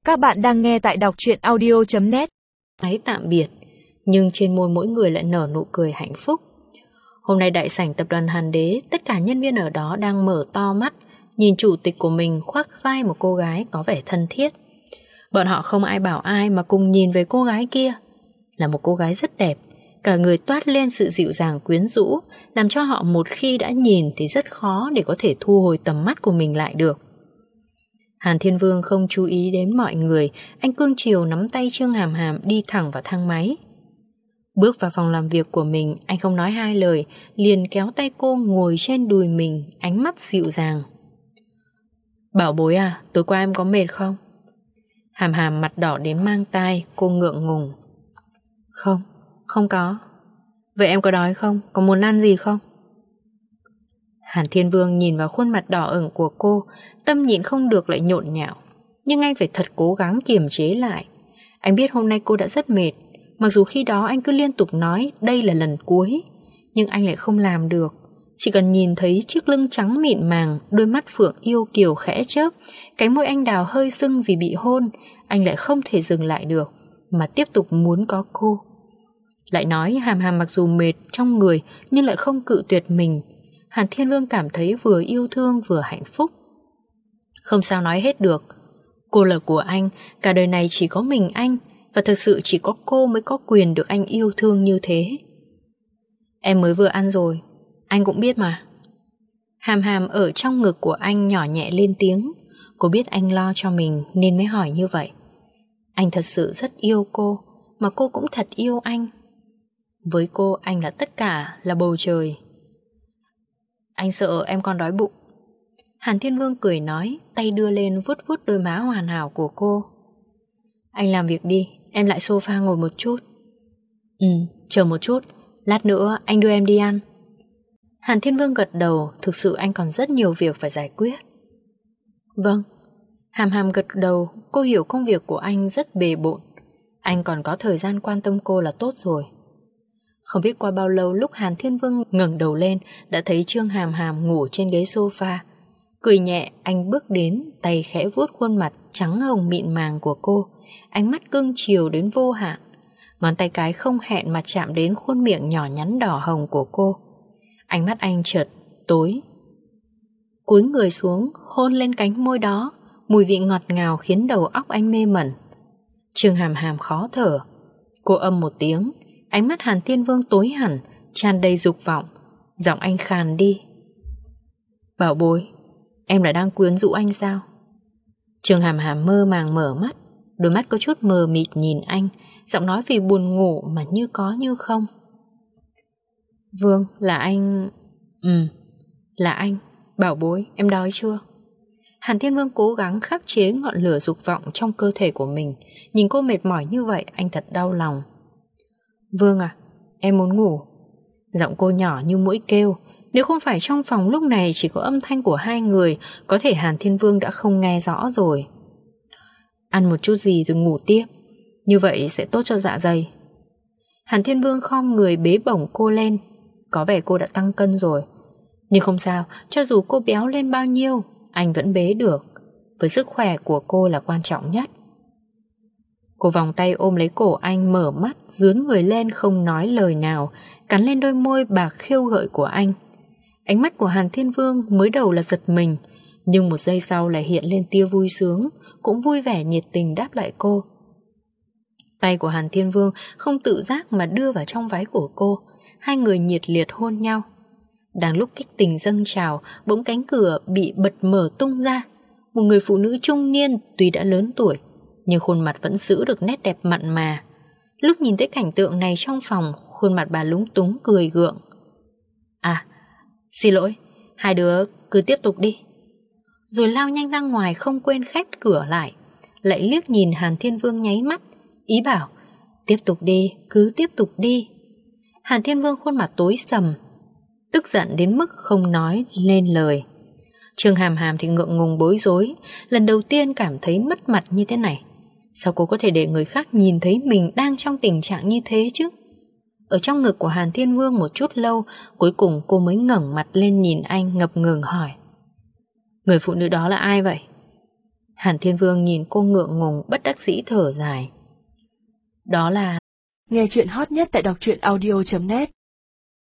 Các bạn đang nghe tại đọc truyện audio.net. Nói tạm biệt, nhưng trên môi mỗi người lại nở nụ cười hạnh phúc. Hôm nay đại sảnh tập đoàn Hàn Đế, tất cả nhân viên ở đó đang mở to mắt, nhìn chủ tịch của mình khoác vai một cô gái có vẻ thân thiết. Bọn họ không ai bảo ai mà cùng nhìn về cô gái kia. Là một cô gái rất đẹp, cả người toát lên sự dịu dàng quyến rũ, làm cho họ một khi đã nhìn thì rất khó để có thể thu hồi tầm mắt của mình lại được. Hàn Thiên Vương không chú ý đến mọi người, anh cương chiều nắm tay Trương Hàm Hàm đi thẳng vào thang máy. Bước vào phòng làm việc của mình, anh không nói hai lời, liền kéo tay cô ngồi trên đùi mình, ánh mắt dịu dàng. Bảo bối à, tối qua em có mệt không? Hàm Hàm mặt đỏ đến mang tai, cô ngượng ngùng. Không, không có. Vậy em có đói không? Có muốn ăn gì không? Hàn Thiên Vương nhìn vào khuôn mặt đỏ ửng của cô, tâm nhịn không được lại nhộn nhạo. Nhưng anh phải thật cố gắng kiềm chế lại. Anh biết hôm nay cô đã rất mệt, mặc dù khi đó anh cứ liên tục nói đây là lần cuối, nhưng anh lại không làm được. Chỉ cần nhìn thấy chiếc lưng trắng mịn màng, đôi mắt phượng yêu kiều khẽ chớp, cánh môi anh đào hơi sưng vì bị hôn, anh lại không thể dừng lại được, mà tiếp tục muốn có cô. Lại nói Hàm Hàm mặc dù mệt trong người nhưng lại không cự tuyệt mình. Hàn Thiên Vương cảm thấy vừa yêu thương vừa hạnh phúc. Không sao nói hết được. Cô là của anh, cả đời này chỉ có mình anh, và thực sự chỉ có cô mới có quyền được anh yêu thương như thế. Em mới vừa ăn rồi, anh cũng biết mà. Hàm Hàm ở trong ngực của anh nhỏ nhẹ lên tiếng. Cô biết anh lo cho mình nên mới hỏi như vậy. Anh thật sự rất yêu cô, mà cô cũng thật yêu anh. Với cô anh là tất cả, là bầu trời. Anh sợ em còn đói bụng. Hàn Thiên Vương cười nói, tay đưa lên vuốt vuốt đôi má hoàn hảo của cô. Anh làm việc đi, em lại sofa ngồi một chút. Chờ một chút, lát nữa anh đưa em đi ăn. Hàn Thiên Vương gật đầu, thực sự anh còn rất nhiều việc phải giải quyết. Vâng. Hàm Hàm gật đầu, cô hiểu công việc của anh rất bề bộn. Anh còn có thời gian quan tâm cô là tốt rồi. Không biết qua bao lâu lúc Hàn Thiên Vương ngẩng đầu lên đã thấy Trương Hàm Hàm ngủ trên ghế sofa. Cười nhẹ, anh bước đến, tay khẽ vuốt khuôn mặt trắng hồng mịn màng của cô, ánh mắt cưng chiều đến vô hạn. Ngón tay cái không hẹn mà chạm đến khuôn miệng nhỏ nhắn đỏ hồng của cô. Ánh mắt anh chợt tối. Cúi người xuống, hôn lên cánh môi đó, mùi vị ngọt ngào khiến đầu óc anh mê mẩn. Trương Hàm Hàm khó thở. Cô âm một tiếng, ánh mắt Hàn Thiên Vương tối hẳn, tràn đầy dục vọng. Giọng anh khàn đi. Bảo bối, em lại đang quyến rũ anh sao? Trương Hàm Hàm mơ màng mở mắt, đôi mắt có chút mờ mịt nhìn anh, giọng nói vì buồn ngủ mà như có như không. Vương, là anh... là anh. Bảo bối, em đói chưa? Hàn Thiên Vương cố gắng khắc chế ngọn lửa dục vọng trong cơ thể của mình. Nhìn cô mệt mỏi như vậy, anh thật đau lòng. Vương à, em muốn ngủ. Giọng cô nhỏ như muỗi kêu. Nếu không phải trong phòng lúc này chỉ có âm thanh của hai người, có thể Hàn Thiên Vương đã không nghe rõ rồi. Ăn một chút gì rồi ngủ tiếp, như vậy sẽ tốt cho dạ dày. Hàn Thiên Vương khom người bế bổng cô lên. Có vẻ cô đã tăng cân rồi, nhưng không sao, cho dù cô béo lên bao nhiêu anh vẫn bế được. Với sức khỏe của cô là quan trọng nhất. Cô vòng tay ôm lấy cổ anh, mở mắt, dướn người lên không nói lời nào, cắn lên đôi môi bạc khiêu gợi của anh. Ánh mắt của Hàn Thiên Vương mới đầu là giật mình, nhưng một giây sau lại hiện lên tia vui sướng, cũng vui vẻ nhiệt tình đáp lại cô. Tay của Hàn Thiên Vương không tự giác mà đưa vào trong váy của cô. Hai người nhiệt liệt hôn nhau. Đang lúc kích tình dâng trào, bỗng cánh cửa bị bật mở tung ra. Một người phụ nữ trung niên tuy đã lớn tuổi, nhưng khuôn mặt vẫn giữ được nét đẹp mặn mà. Lúc nhìn thấy cảnh tượng này trong phòng, khuôn mặt bà lúng túng cười gượng. À, xin lỗi, hai đứa cứ tiếp tục đi. Rồi lao nhanh ra ngoài không quên khép cửa lại. Lại liếc nhìn Hàn Thiên Vương nháy mắt, ý bảo, tiếp tục đi, cứ tiếp tục đi. Hàn Thiên Vương khuôn mặt tối sầm, tức giận đến mức không nói lên lời. Trương Hàm Hàm thì ngượng ngùng bối rối, lần đầu tiên cảm thấy mất mặt như thế này. Sao cô có thể để người khác nhìn thấy mình đang trong tình trạng như thế chứ? Ở trong ngực của Hàn Thiên Vương một chút lâu, cuối cùng cô mới ngẩng mặt lên nhìn anh ngập ngừng hỏi. Người phụ nữ đó là ai vậy? Hàn Thiên Vương nhìn cô ngượng ngùng bất đắc dĩ thở dài. Đó là... Nghe chuyện hot nhất tại đọc truyện audio.net